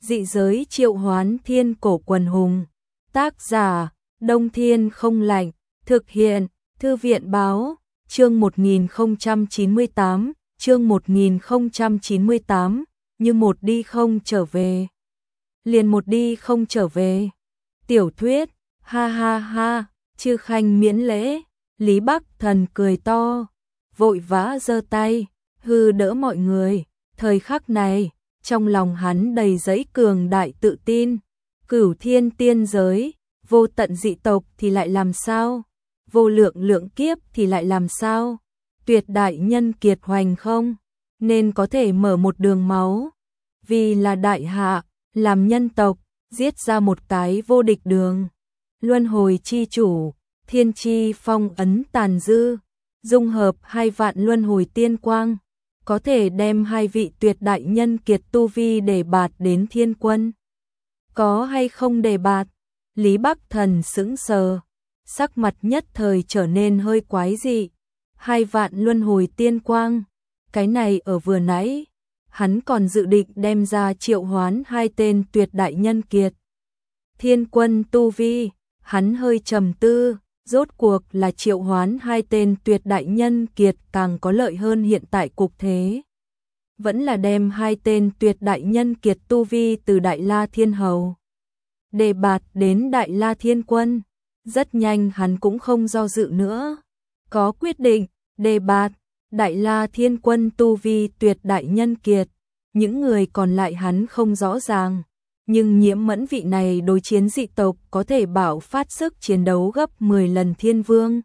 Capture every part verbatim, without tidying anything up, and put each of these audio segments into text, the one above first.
Dị giới triệu hoán thiên cổ quần hùng. Tác giả, Đông Thiên không lạnh. Thực hiện, Thư viện báo, chương một nghìn không trăm chín mươi tám, chương một nghìn không trăm chín mươi tám, như một đi không trở về. Liền một đi không trở về. Tiểu thuyết, ha ha ha, Chư Khanh miễn lễ. Lý Bắc Thần cười to, vội vã giơ tay, hư đỡ mọi người. Thời khắc này, trong lòng hắn đầy dẫy cường đại tự tin. Cửu thiên tiên giới, vô tận dị tộc thì lại làm sao? Vô lượng lượng kiếp thì lại làm sao? Tuyệt đại nhân kiệt hoành không? Nên có thể mở một đường máu. Vì là đại hạ, làm nhân tộc, giết ra một cái vô địch đường. Luân hồi chi chủ, thiên chi phong ấn tàn dư, dung hợp hai vạn luân hồi tiên quang, có thể đem hai vị tuyệt đại nhân kiệt tu vi để bạt đến thiên quân. Có hay không đề bạt? Lý Bắc Thần sững sờ, sắc mặt nhất thời trở nên hơi quái dị. Hai vạn luân hồi tiên quang, cái này ở vừa nãy, hắn còn dự định đem ra triệu hoán hai tên tuyệt đại nhân kiệt. Thiên quân tu vi, hắn hơi trầm tư, rốt cuộc là triệu hoán hai tên tuyệt đại nhân kiệt càng có lợi hơn hiện tại cục thế. Vẫn là đem hai tên tuyệt đại nhân kiệt tu vi từ Đại La Thiên Hầu đề bạt đến Đại La Thiên Quân. Rất nhanh hắn cũng không do dự nữa, có quyết định, đề bạt Đại La Thiên Quân tu vi tuyệt đại nhân kiệt. Những người còn lại hắn không rõ ràng, nhưng Nhiễm Mẫn vị này đối chiến dị tộc có thể bảo phát sức chiến đấu gấp mười lần thiên vương.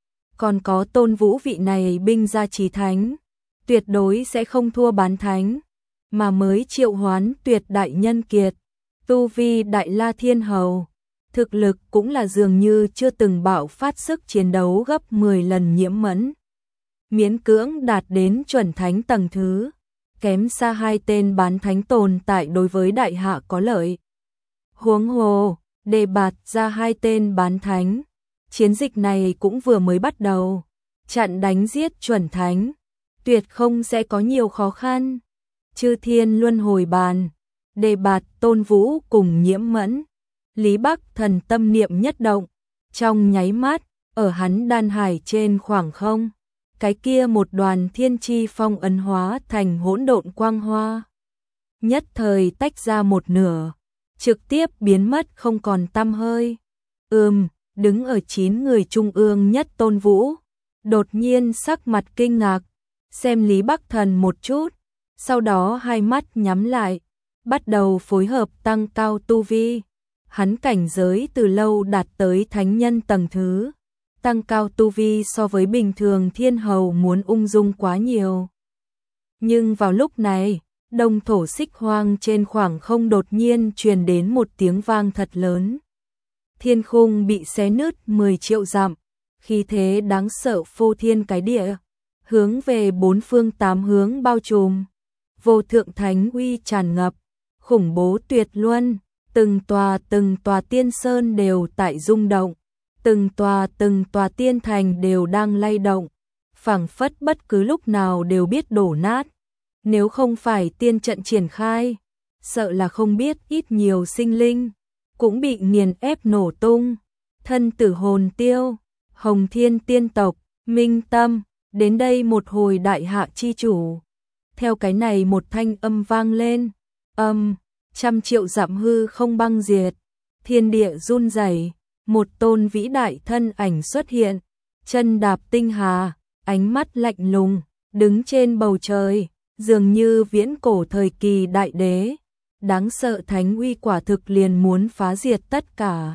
Còn có Tôn Vũ vị này binh gia chí thánh, tuyệt đối sẽ không thua bán thánh, mà mới triệu hoán tuyệt đại nhân kiệt, tu vi Đại La Thiên Hầu, thực lực cũng là dường như chưa từng bảo phát sức chiến đấu gấp mười lần Nhiễm Mẫn. Miễn cưỡng đạt đến chuẩn thánh tầng thứ, kém xa hai tên bán thánh tồn tại đối với đại hạ có lợi. Huống hồ, đề bạt ra hai tên bán thánh, chiến dịch này cũng vừa mới bắt đầu, chặn đánh giết chuẩn thánh, tuyệt không sẽ có nhiều khó khăn. Chư thiên luân hồi bàn, đề bạt Tôn Vũ cùng Nhiễm Mẫn. Lý Bắc Thần tâm niệm nhất động, trong nháy mắt, ở hắn đan hải trên khoảng không, cái kia một đoàn thiên chi phong ấn hóa thành hỗn độn quang hoa. Nhất thời tách ra một nửa, trực tiếp biến mất không còn tăm hơi. Ừm, đứng ở chín người trung ương nhất Tôn Vũ, đột nhiên sắc mặt kinh ngạc, xem Lý Bắc Thần một chút, sau đó hai mắt nhắm lại, bắt đầu phối hợp tăng cao tu vi. Hắn cảnh giới từ lâu đạt tới thánh nhân tầng thứ, tăng cao tu vi so với bình thường thiên hầu muốn ung dung quá nhiều. Nhưng vào lúc này, đông thổ xích hoang trên khoảng không đột nhiên truyền đến một tiếng vang thật lớn. Thiên khung bị xé nứt mười triệu dặm, khí thế đáng sợ phô thiên cái địa, hướng về bốn phương tám hướng bao trùm. Vô thượng thánh uy tràn ngập, khủng bố tuyệt luân, từng tòa từng tòa tiên sơn đều tại rung động. Từng tòa từng tòa tiên thành đều đang lay động, phảng phất bất cứ lúc nào đều biết đổ nát. Nếu không phải tiên trận triển khai, sợ là không biết ít nhiều sinh linh cũng bị nghiền ép nổ tung. Thân tử hồn tiêu, Hồng Thiên tiên tộc, Minh Tâm, đến đây một hồi đại hạ chi chủ. Theo cái này một thanh âm vang lên, âm, trăm triệu dặm hư không băng diệt, thiên địa run rẩy. Một tôn vĩ đại thân ảnh xuất hiện, chân đạp tinh hà, ánh mắt lạnh lùng, đứng trên bầu trời, dường như viễn cổ thời kỳ đại đế. Đáng sợ thánh uy quả thực liền muốn phá diệt tất cả.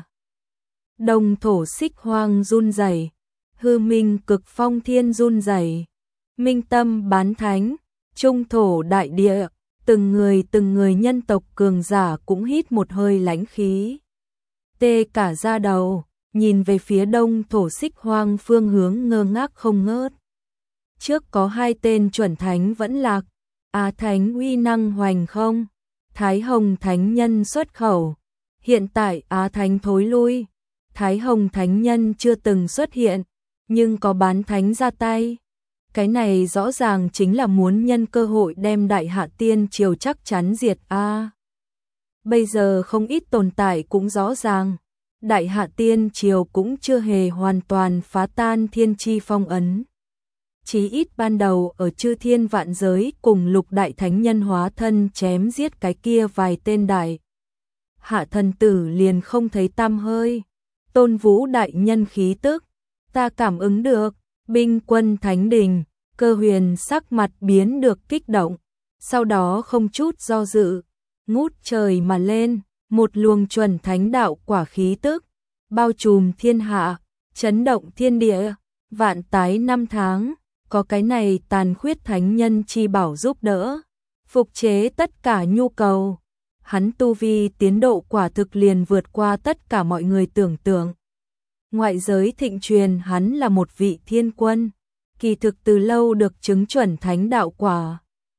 Đông thổ xích hoang run rẩy, hư minh cực phong thiên run rẩy, Minh Tâm bán thánh, trung thổ đại địa, từng người từng người nhân tộc cường giả cũng hít một hơi lãnh khí. Tê cả da đầu, nhìn về phía đông thổ xích hoang phương hướng ngơ ngác không ngớt. Trước có hai tên chuẩn thánh vẫn lạc, Á Thánh uy năng hoành không, Thái Hồng Thánh Nhân xuất khẩu. Hiện tại Á Thánh thối lui, Thái Hồng Thánh Nhân chưa từng xuất hiện, nhưng có bán thánh ra tay. Cái này rõ ràng chính là muốn nhân cơ hội đem đại hạ tiên triều chắc chắn diệt a. bây giờ không ít tồn tại cũng rõ ràng. Đại Hạ Tiên Triều cũng chưa hề hoàn toàn phá tan thiên chi phong ấn. Chí ít ban đầu ở chư thiên vạn giới cùng lục đại thánh nhân hóa thân chém giết cái kia vài tên đại hạ thần tử liền không thấy tăm hơi. Tôn Vũ đại nhân khí tức, ta cảm ứng được. Binh quân thánh đình, Cơ Huyền sắc mặt biến được kích động, sau đó không chút do dự, ngút trời mà lên, một luồng chuẩn thánh đạo quả khí tức, bao trùm thiên hạ, chấn động thiên địa, vạn tái năm tháng, có cái này tàn khuyết thánh nhân chi bảo giúp đỡ, phục chế tất cả nhu cầu. Hắn tu vi tiến độ quả thực liền vượt qua tất cả mọi người tưởng tượng. Ngoại giới thịnh truyền hắn là một vị thiên quân, kỳ thực từ lâu được chứng chuẩn thánh đạo quả.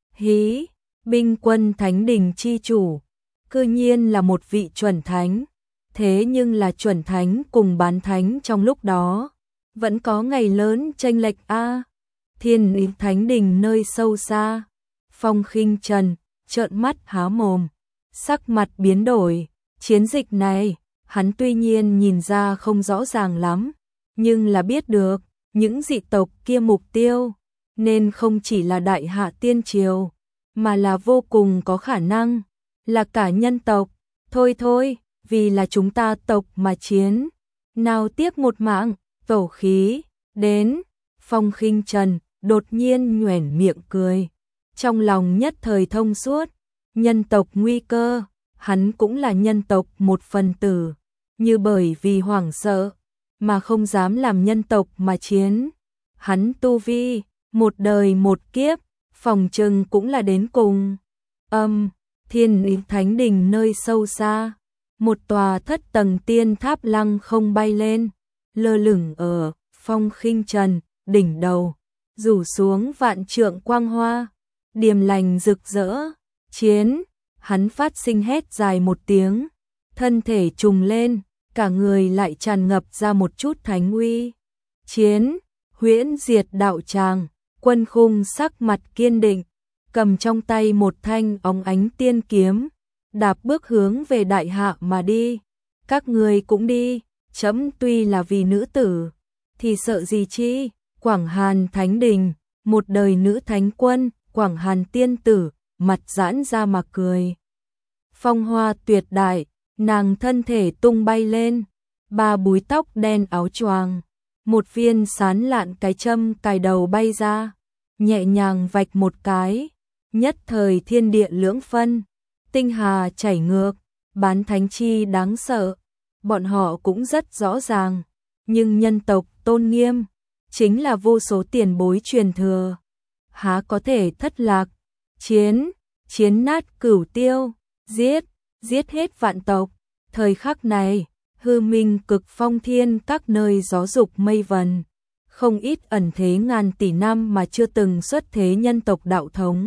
Hí, binh quân thánh đình chi chủ, cư nhiên là một vị chuẩn thánh, thế nhưng là chuẩn thánh cùng bán thánh trong lúc đó, vẫn có ngày lớn chênh lệch a. Thiên ý thánh đình nơi sâu xa, Phong Khinh Trần trợn mắt há mồm, sắc mặt biến đổi, chiến dịch này, hắn tuy nhiên nhìn ra không rõ ràng lắm, nhưng là biết được, những dị tộc kia mục tiêu, nên không chỉ là Đại Hạ Tiên Triều, mà là vô cùng có khả năng, là cả nhân tộc. Thôi thôi, vì là chúng ta tộc mà chiến, nào tiếc một mạng, tổ khí, đến. Phong Khinh Trần đột nhiên nhoẻn miệng cười, trong lòng nhất thời thông suốt, nhân tộc nguy cơ, hắn cũng là nhân tộc một phần tử, như bởi vì hoảng sợ, mà không dám làm nhân tộc mà chiến. Hắn tu vi, một đời một kiếp, phòng trừng cũng là đến cùng. Âm, thiên ý thánh đình nơi sâu xa, một tòa thất tầng tiên tháp lăng không bay lên, lơ lửng ở Phong Khinh Trần, đỉnh đầu, rủ xuống vạn trượng quang hoa, điềm lành rực rỡ, chiến, hắn phát sinh hét dài một tiếng, thân thể trùng lên, cả người lại tràn ngập ra một chút thánh uy. Chiến, huyễn diệt đạo tràng, Quân Khung sắc mặt kiên định, cầm trong tay một thanh óng ánh tiên kiếm, đạp bước hướng về Đại Hạ mà đi. Các người cũng đi, chấm tuy là vì nữ tử, thì sợ gì chi? Quảng Hàn Thánh Đình, một đời nữ thánh quân, Quảng Hàn tiên tử, mặt giãn ra mà cười. Phong hoa tuyệt đại, nàng thân thể tung bay lên, ba búi tóc đen áo choàng, một viên sán lạn cái châm cài đầu bay ra, nhẹ nhàng vạch một cái, nhất thời thiên địa lưỡng phân, tinh hà chảy ngược, bán thánh chi đáng sợ, bọn họ cũng rất rõ ràng, nhưng nhân tộc tôn nghiêm, chính là vô số tiền bối truyền thừa, há có thể thất lạc. Chiến, chiến nát cửu tiêu, giết, giết hết vạn tộc. Thời khắc này, hư minh cực phong thiên các nơi gió dục mây vần, không ít ẩn thế ngàn tỷ năm mà chưa từng xuất thế nhân tộc đạo thống.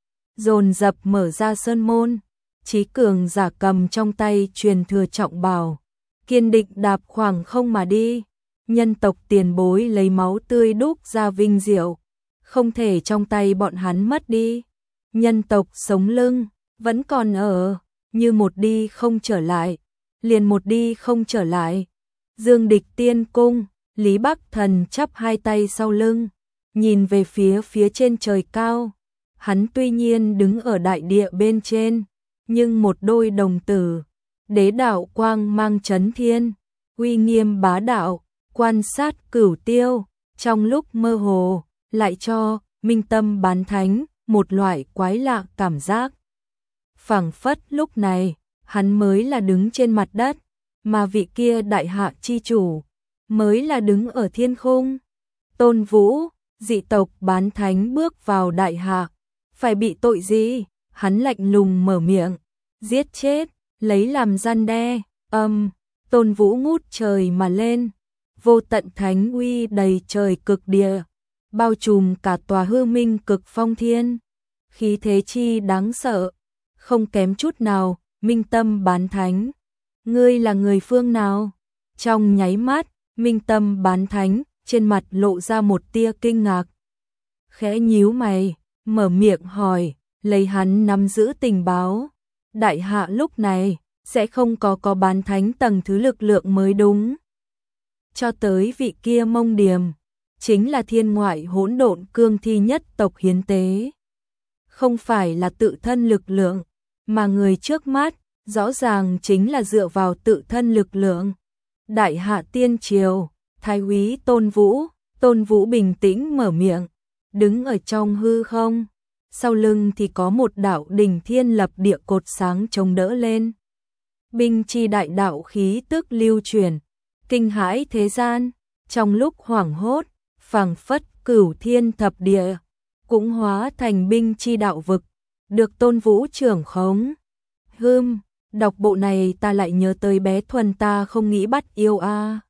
Dồn dập mở ra sơn môn, Chí cường giả cầm trong tay truyền thừa trọng bảo, kiên định đạp khoảng không mà đi. Nhân tộc tiền bối lấy máu tươi đúc ra vinh diệu, không thể trong tay bọn hắn mất đi. Nhân tộc sống lưng, vẫn còn ở, như một đi không trở lại, liền một đi không trở lại. Dương Địch Tiên Cung, Lý Bắc Thần chắp hai tay sau lưng, nhìn về phía phía trên trời cao. Hắn tuy nhiên đứng ở đại địa bên trên, nhưng một đôi đồng tử, đế đạo quang mang chấn thiên, uy nghiêm bá đạo, quan sát cửu tiêu, trong lúc mơ hồ, lại cho Minh Tâm Bán Thánh một loại quái lạ cảm giác. Phảng phất lúc này, hắn mới là đứng trên mặt đất, mà vị kia Đại Hạ chi chủ mới là đứng ở thiên khung. Tôn Vũ, dị tộc Bán Thánh bước vào Đại Hạ, phải bị tội gì? Hắn lạnh lùng mở miệng, giết chết, lấy làm răn đe. Âm, Tôn Vũ ngút trời mà lên, vô tận thánh uy đầy trời cực địa, bao trùm cả tòa hư minh cực phong thiên, khí thế chi đáng sợ, không kém chút nào. Minh Tâm Bán Thánh, ngươi là người phương nào? Trong nháy mắt, Minh Tâm Bán Thánh trên mặt lộ ra một tia kinh ngạc, khẽ nhíu mày, mở miệng hỏi, lấy hắn nắm giữ tình báo, đại hạ lúc này sẽ không có có bán thánh tầng thứ lực lượng mới đúng. Cho tới vị kia Mông Điềm, chính là thiên ngoại hỗn độn cương thi nhất tộc hiến tế. Không phải là tự thân lực lượng, mà người trước mắt, rõ ràng chính là dựa vào tự thân lực lượng. Đại hạ tiên triều, thái úy Tôn Vũ, Tôn Vũ bình tĩnh mở miệng, đứng ở trong hư không. Sau lưng thì có một đạo đỉnh thiên lập địa cột sáng chống đỡ lên. Binh chi đại đạo khí tức lưu truyền, kinh hãi thế gian, trong lúc hoảng hốt, phảng phất cửu thiên thập địa, cũng hóa thành binh chi đạo vực, được Tôn Vũ trưởng khống. Hừm, đọc bộ này ta lại nhớ tới bé Thuần ta không nghĩ bắt yêu a.